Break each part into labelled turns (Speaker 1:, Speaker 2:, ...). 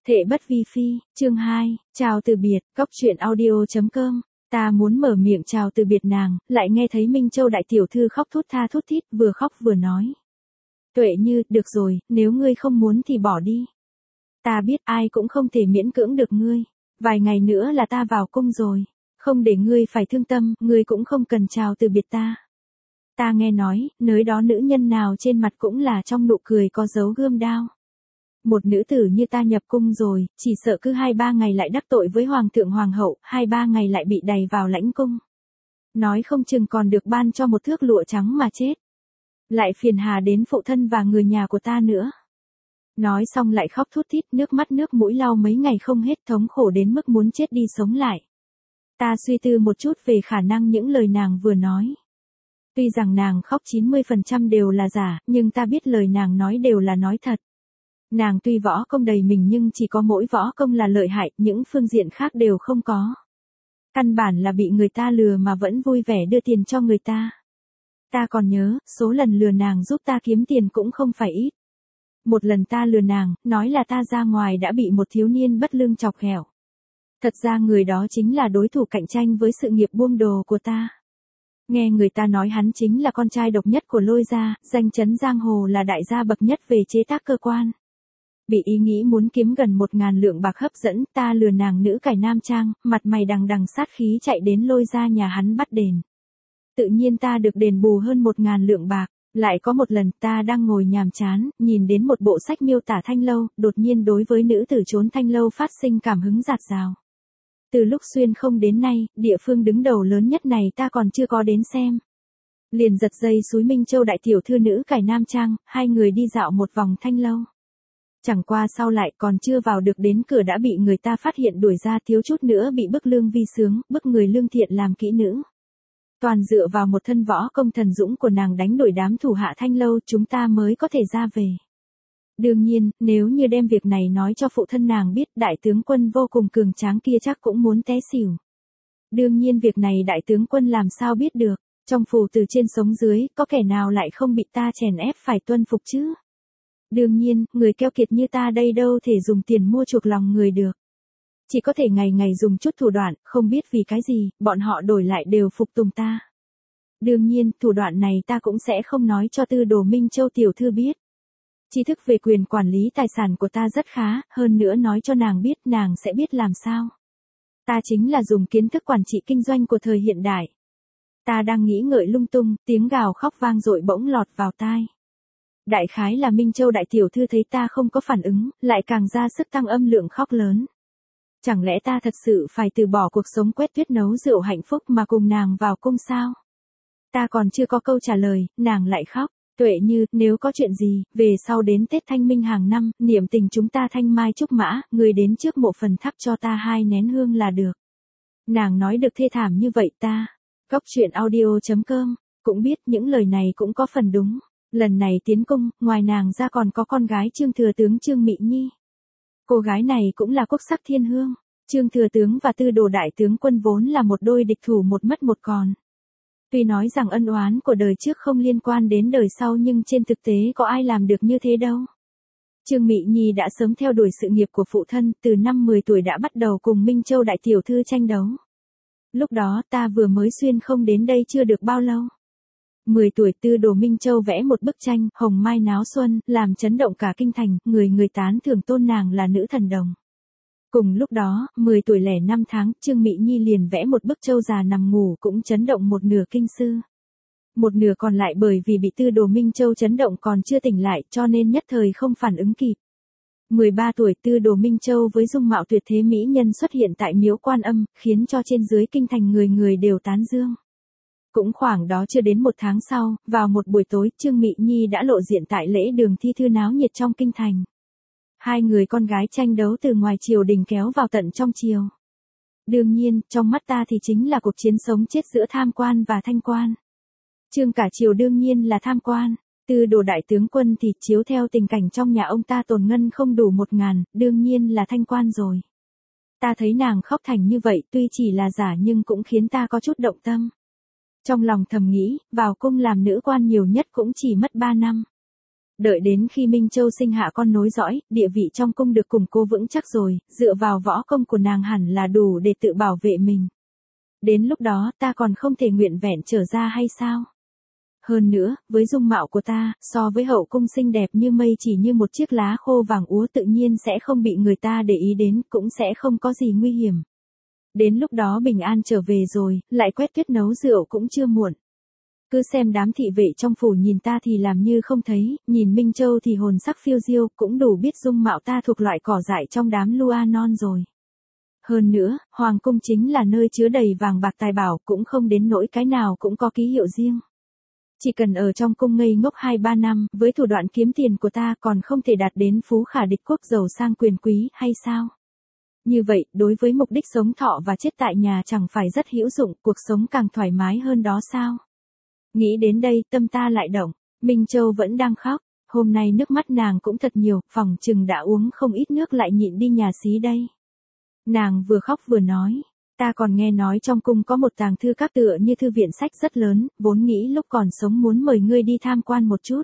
Speaker 1: Thệ bất vi phi, chương 2, chào từ biệt, góc truyện audio.com. Ta muốn mở miệng chào từ biệt nàng, lại nghe thấy Minh Châu đại tiểu thư khóc thút tha thút thít, vừa khóc vừa nói. Tuệ Như, được rồi, nếu ngươi không muốn thì bỏ đi. Ta biết ai cũng không thể miễn cưỡng được ngươi. Vài ngày nữa là ta vào cung rồi. Không để ngươi phải thương tâm, ngươi cũng không cần chào từ biệt ta. Ta nghe nói, nơi đó nữ nhân nào trên mặt cũng là trong nụ cười có dấu gươm đao. Một nữ tử như ta nhập cung rồi, chỉ sợ cứ 2-3 ngày lại đắc tội với hoàng thượng hoàng hậu, 2-3 ngày lại bị đày vào lãnh cung. Nói không chừng còn được ban cho một thước lụa trắng mà chết. Lại phiền hà đến phụ thân và người nhà của ta nữa. Nói xong lại khóc thút thít, nước mắt nước mũi lau mấy ngày không hết, thống khổ đến mức muốn chết đi sống lại. Ta suy tư một chút về khả năng những lời nàng vừa nói. Tuy rằng nàng khóc 90% đều là giả, nhưng ta biết lời nàng nói đều là nói thật. Nàng tuy võ công đầy mình nhưng chỉ có mỗi võ công là lợi hại, những phương diện khác đều không có. Căn bản là bị người ta lừa mà vẫn vui vẻ đưa tiền cho người ta. Ta còn nhớ, số lần lừa nàng giúp ta kiếm tiền cũng không phải ít. Một lần ta lừa nàng, nói là ta ra ngoài đã bị một thiếu niên bất lương chọc ghẹo. Thật ra người đó chính là đối thủ cạnh tranh với sự nghiệp buôn đồ của ta. Nghe người ta nói hắn chính là con trai độc nhất của Lôi gia, danh chấn giang hồ là đại gia bậc nhất về chế tác cơ quan. Bị ý nghĩ muốn kiếm gần 1.000 lượng bạc hấp dẫn, ta lừa nàng nữ cải nam trang, mặt mày đằng đằng sát khí chạy đến Lôi gia nhà hắn bắt đền. Tự nhiên ta được đền bù hơn 1.000 lượng bạc. Lại có một lần ta đang ngồi nhàm chán, nhìn đến một bộ sách miêu tả thanh lâu, đột nhiên đối với nữ tử trốn thanh lâu phát sinh cảm hứng dạt dào. Từ lúc xuyên không đến nay, địa phương đứng đầu lớn nhất này ta còn chưa có đến xem. Liền giật dây xúi Minh Châu đại tiểu thư nữ cải nam trang, hai người đi dạo một vòng thanh lâu. Chẳng qua sau lại còn chưa vào được đến cửa đã bị người ta phát hiện đuổi ra, thiếu chút nữa bị bức lương vi sướng, bức người lương thiện làm kỹ nữ. Toàn dựa vào một thân võ công thần dũng của nàng đánh đuổi đám thủ hạ thanh lâu chúng ta mới có thể ra về. Đương nhiên, nếu như đem việc này nói cho phụ thân nàng biết, đại tướng quân vô cùng cường tráng kia chắc cũng muốn té xỉu. Đương nhiên việc này đại tướng quân làm sao biết được, trong phủ từ trên sống dưới, có kẻ nào lại không bị ta chèn ép phải tuân phục chứ. Đương nhiên, người keo kiệt như ta đây đâu thể dùng tiền mua chuộc lòng người được. Chỉ có thể ngày ngày dùng chút thủ đoạn, không biết vì cái gì, bọn họ đổi lại đều phục tùng ta. Đương nhiên, thủ đoạn này ta cũng sẽ không nói cho Tư Đồ Minh Châu tiểu thư biết. Tri thức về quyền quản lý tài sản của ta rất khá, hơn nữa nói cho nàng biết nàng sẽ biết làm sao. Ta chính là dùng kiến thức quản trị kinh doanh của thời hiện đại. Ta đang nghĩ ngợi lung tung, tiếng gào khóc vang dội bỗng lọt vào tai. Đại khái là Minh Châu đại tiểu thư thấy ta không có phản ứng, lại càng ra sức tăng âm lượng khóc lớn. Chẳng lẽ ta thật sự phải từ bỏ cuộc sống quét tuyết nấu rượu hạnh phúc mà cùng nàng vào cung sao? Ta còn chưa có câu trả lời, nàng lại khóc. Tuệ Như, nếu có chuyện gì, về sau đến Tết Thanh Minh hàng năm, niệm tình chúng ta thanh mai trúc mã, người đến trước mộ phần thắp cho ta 2 nén hương là được. Nàng nói được thê thảm như vậy ta. Góc truyện audio.com, cũng biết những lời này cũng có phần đúng. Lần này tiến cung, ngoài nàng ra còn có con gái Trương Thừa Tướng Trương Mị Nhi. Cô gái này cũng là quốc sắc thiên hương. Trương Thừa Tướng và Tư Đồ đại tướng quân vốn là một đôi địch thủ một mất một còn. Tuy nói rằng ân oán của đời trước không liên quan đến đời sau nhưng trên thực tế có ai làm được như thế đâu. Trương Mị Nhi đã sớm theo đuổi sự nghiệp của phụ thân, từ năm 10 tuổi đã bắt đầu cùng Minh Châu đại tiểu thư tranh đấu. Lúc đó ta vừa mới xuyên không đến đây chưa được bao lâu. 10 tuổi Tư Đồ Minh Châu vẽ một bức tranh, Hồng Mai Náo Xuân, làm chấn động cả kinh thành, người tán thưởng tôn nàng là nữ thần đồng. Cùng lúc đó, 10 tuổi lẻ 5 tháng, Trương Mị Nhi liền vẽ một bức trâu già nằm ngủ cũng chấn động một nửa kinh sư. Một nửa còn lại bởi vì bị Tư Đồ Minh Châu chấn động còn chưa tỉnh lại cho nên nhất thời không phản ứng kịp. 13 tuổi Tư Đồ Minh Châu với dung mạo tuyệt thế mỹ nhân xuất hiện tại miếu Quan Âm, khiến cho trên dưới kinh thành người người đều tán dương. Cũng khoảng đó chưa đến 1 tháng sau, vào một buổi tối, Trương Mị Nhi đã lộ diện tại lễ đường thi thư náo nhiệt trong kinh thành. 2 người con gái tranh đấu từ ngoài triều đình kéo vào tận trong triều. Đương nhiên, trong mắt ta thì chính là cuộc chiến sống chết giữa tham quan và thanh quan. Trương cả triều đương nhiên là tham quan, Tư Đồ đại tướng quân thì chiếu theo tình cảnh trong nhà ông ta tồn ngân không đủ 1.000, đương nhiên là thanh quan rồi. Ta thấy nàng khóc thành như vậy tuy chỉ là giả nhưng cũng khiến ta có chút động tâm. Trong lòng thầm nghĩ, vào cung làm nữ quan nhiều nhất cũng chỉ mất 3 năm. Đợi đến khi Minh Châu sinh hạ con nối dõi, địa vị trong cung được củng cố vững chắc rồi, dựa vào võ công của nàng hẳn là đủ để tự bảo vệ mình. Đến lúc đó ta còn không thể nguyện vẹn trở ra hay sao? Hơn nữa, với dung mạo của ta, so với hậu cung xinh đẹp như mây chỉ như một chiếc lá khô vàng úa tự nhiên sẽ không bị người ta để ý đến, cũng sẽ không có gì nguy hiểm. Đến lúc đó bình an trở về rồi, lại quét tuyết nấu rượu cũng chưa muộn. Cứ xem đám thị vệ trong phủ nhìn ta thì làm như không thấy, nhìn Minh Châu thì hồn sắc phiêu diêu, cũng đủ biết dung mạo ta thuộc loại cỏ dại trong đám lua non rồi. Hơn nữa, hoàng cung chính là nơi chứa đầy vàng bạc tài bảo, cũng không đến nỗi cái nào cũng có ký hiệu riêng. Chỉ cần ở trong cung ngây ngốc 2-3 năm, với thủ đoạn kiếm tiền của ta còn không thể đạt đến phú khả địch quốc giàu sang quyền quý hay sao? Như vậy, đối với mục đích sống thọ và chết tại nhà chẳng phải rất hữu dụng, cuộc sống càng thoải mái hơn đó sao? Nghĩ đến đây, tâm ta lại động. Minh Châu vẫn đang khóc, hôm nay nước mắt nàng cũng thật nhiều, phỏng chừng đã uống không ít nước lại nhịn đi nhà xí đây. Nàng vừa khóc vừa nói, ta còn nghe nói trong cung có một tàng thư các tựa như thư viện sách rất lớn, vốn nghĩ lúc còn sống muốn mời ngươi đi tham quan một chút.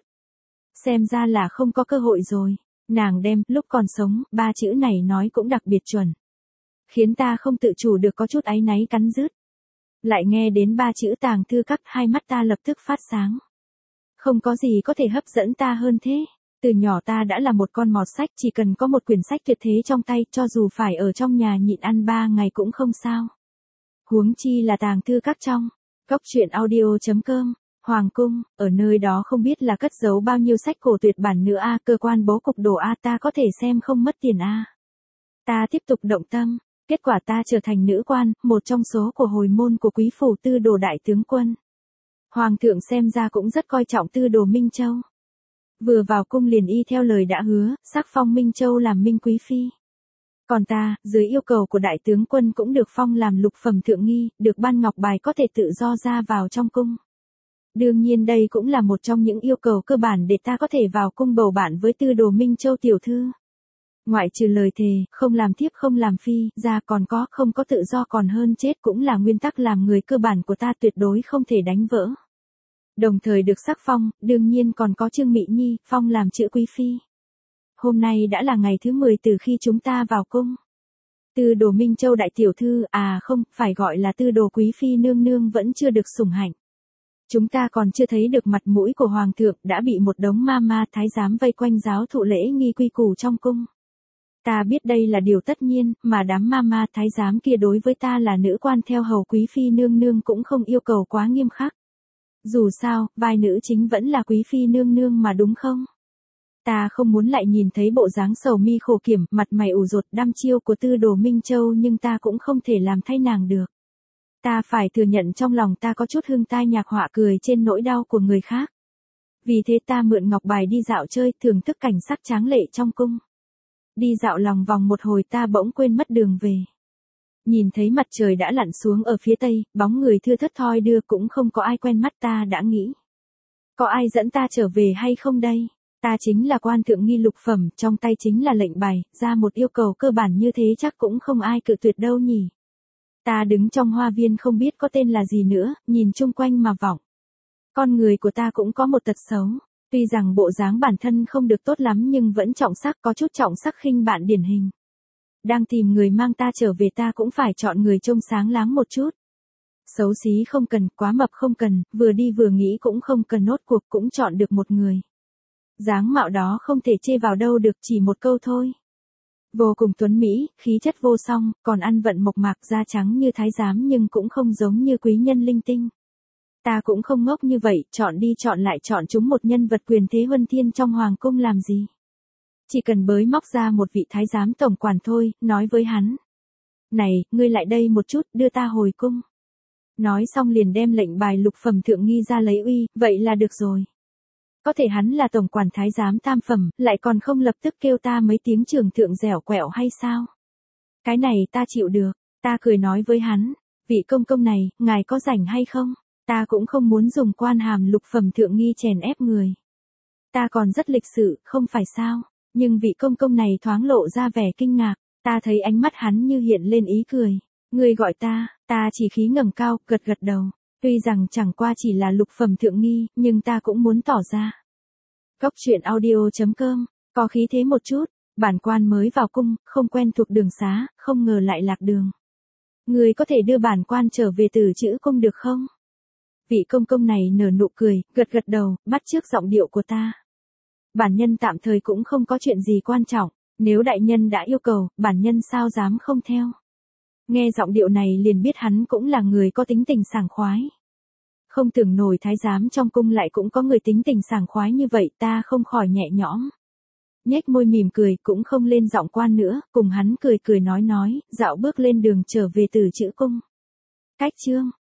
Speaker 1: Xem ra là không có cơ hội rồi. Nàng đem lúc còn sống, 3 chữ này nói cũng đặc biệt chuẩn. Khiến ta không tự chủ được có chút áy náy cắn rứt. Lại nghe đến 3 chữ tàng thư các, hai mắt ta lập tức phát sáng. Không có gì có thể hấp dẫn ta hơn thế. Từ nhỏ ta đã là một con mọt sách, chỉ cần có một quyển sách tuyệt thế trong tay, cho dù phải ở trong nhà nhịn ăn 3 ngày cũng không sao. Huống chi là tàng thư các trong. Cốc truyện audio.com. Hoàng cung, ở nơi đó không biết là cất giấu bao nhiêu sách cổ tuyệt bản nữa a, cơ quan bố cục đồ a, ta có thể xem không mất tiền a. Ta tiếp tục động tâm, kết quả ta trở thành nữ quan, một trong số của hồi môn của quý phủ Tư Đồ đại tướng quân. Hoàng thượng xem ra cũng rất coi trọng Tư Đồ Minh Châu. Vừa vào cung liền y theo lời đã hứa, sắc phong Minh Châu làm Minh quý phi. Còn ta, dưới yêu cầu của đại tướng quân cũng được phong làm lục phẩm thượng nghi, được ban ngọc bài có thể tự do ra vào trong cung. Đương nhiên đây cũng là một trong những yêu cầu cơ bản để ta có thể vào cung bầu bạn với Tư Đồ Minh Châu tiểu thư. Ngoại trừ lời thề, không làm thiếp không làm phi, ra còn có, không có tự do còn hơn chết cũng là nguyên tắc làm người cơ bản của ta tuyệt đối không thể đánh vỡ. Đồng thời được sắc phong, đương nhiên còn có Trương Mỹ Nhi, phong làm chữ quý phi. Hôm nay đã là ngày thứ 10 từ khi chúng ta vào cung. Tư Đồ Minh Châu đại tiểu thư, à không, phải gọi là Tư Đồ quý phi nương nương vẫn chưa được sủng hạnh. Chúng ta còn chưa thấy được mặt mũi của hoàng thượng, đã bị một đống ma ma thái giám vây quanh giáo thụ lễ nghi quy củ trong cung. Ta biết đây là điều tất nhiên, mà đám ma ma thái giám kia đối với ta là nữ quan theo hầu quý phi nương nương cũng không yêu cầu quá nghiêm khắc. Dù sao, vai nữ chính vẫn là quý phi nương nương mà đúng không? Ta không muốn lại nhìn thấy bộ dáng sầu mi khổ kiểm, mặt mày ủ rột đăm chiêu của Tư Đồ Minh Châu, nhưng ta cũng không thể làm thay nàng được. Ta phải thừa nhận trong lòng ta có chút hương tai nhạc họa cười trên nỗi đau của người khác. Vì thế ta mượn ngọc bài đi dạo chơi, thưởng thức cảnh sắc tráng lệ trong cung. Đi dạo lòng vòng một hồi ta bỗng quên mất đường về. Nhìn thấy mặt trời đã lặn xuống ở phía tây, bóng người thưa thớt thoi đưa, cũng không có ai quen mắt, ta đã nghĩ. Có ai dẫn ta trở về hay không đây? Ta chính là quan thượng nghi lục phẩm, trong tay chính là lệnh bài, ra một yêu cầu cơ bản như thế chắc cũng không ai cự tuyệt đâu nhỉ. Ta đứng trong hoa viên không biết có tên là gì nữa, nhìn chung quanh mà vọng. Con người của ta cũng có một tật xấu, tuy rằng bộ dáng bản thân không được tốt lắm nhưng vẫn trọng sắc, có chút trọng sắc khinh bạn điển hình. Đang tìm người mang ta trở về ta cũng phải chọn người trông sáng láng một chút. Xấu xí không cần, quá mập không cần, vừa đi vừa nghĩ cũng không cần, nốt cuộc cũng chọn được một người. Dáng mạo đó không thể chê vào đâu được, chỉ một câu thôi. Vô cùng tuấn mỹ, khí chất vô song, còn ăn vận mộc mạc, da trắng như thái giám nhưng cũng không giống như quý nhân linh tinh. Ta cũng không ngốc như vậy, chọn đi chọn lại chọn chúng một nhân vật quyền thế huân thiên trong hoàng cung làm gì. Chỉ cần bới móc ra một vị thái giám tổng quản thôi, nói với hắn. Này, ngươi lại đây một chút, đưa ta hồi cung. Nói xong liền đem lệnh bài lục phẩm thượng nghi ra lấy uy, vậy là được rồi. Có thể hắn là tổng quản thái giám tam phẩm, lại còn không lập tức kêu ta mấy tiếng trưởng thượng dẻo quẹo hay sao? Cái này ta chịu được, ta cười nói với hắn, vị công công này, ngài có rảnh hay không? Ta cũng không muốn dùng quan hàm lục phẩm thượng nghi chèn ép người. Ta còn rất lịch sự, không phải sao? Nhưng vị công công này thoáng lộ ra vẻ kinh ngạc, ta thấy ánh mắt hắn như hiện lên ý cười. Ngươi gọi ta chỉ khí ngẩng cao, gật gật đầu. Tuy rằng chẳng qua chỉ là lục phẩm thượng nghi, nhưng ta cũng muốn tỏ ra. Cốc truyện audio.com, có khí thế một chút, bản quan mới vào cung, không quen thuộc đường xá, không ngờ lại lạc đường. Người có thể đưa bản quan trở về Tử Trữ Cung được không? Vị công công này nở nụ cười, gật gật đầu, bắt chước giọng điệu của ta. Bản nhân tạm thời cũng không có chuyện gì quan trọng, nếu đại nhân đã yêu cầu, bản nhân sao dám không theo. Nghe giọng điệu này liền biết hắn cũng là người có tính tình sảng khoái. Không tưởng nổi thái giám trong cung lại cũng có người tính tình sảng khoái như vậy, ta không khỏi nhẹ nhõm. Nhếch môi mỉm cười, cũng không lên giọng quan nữa, cùng hắn cười cười nói, dạo bước lên đường trở về Tử Trữ Cung. Cách chương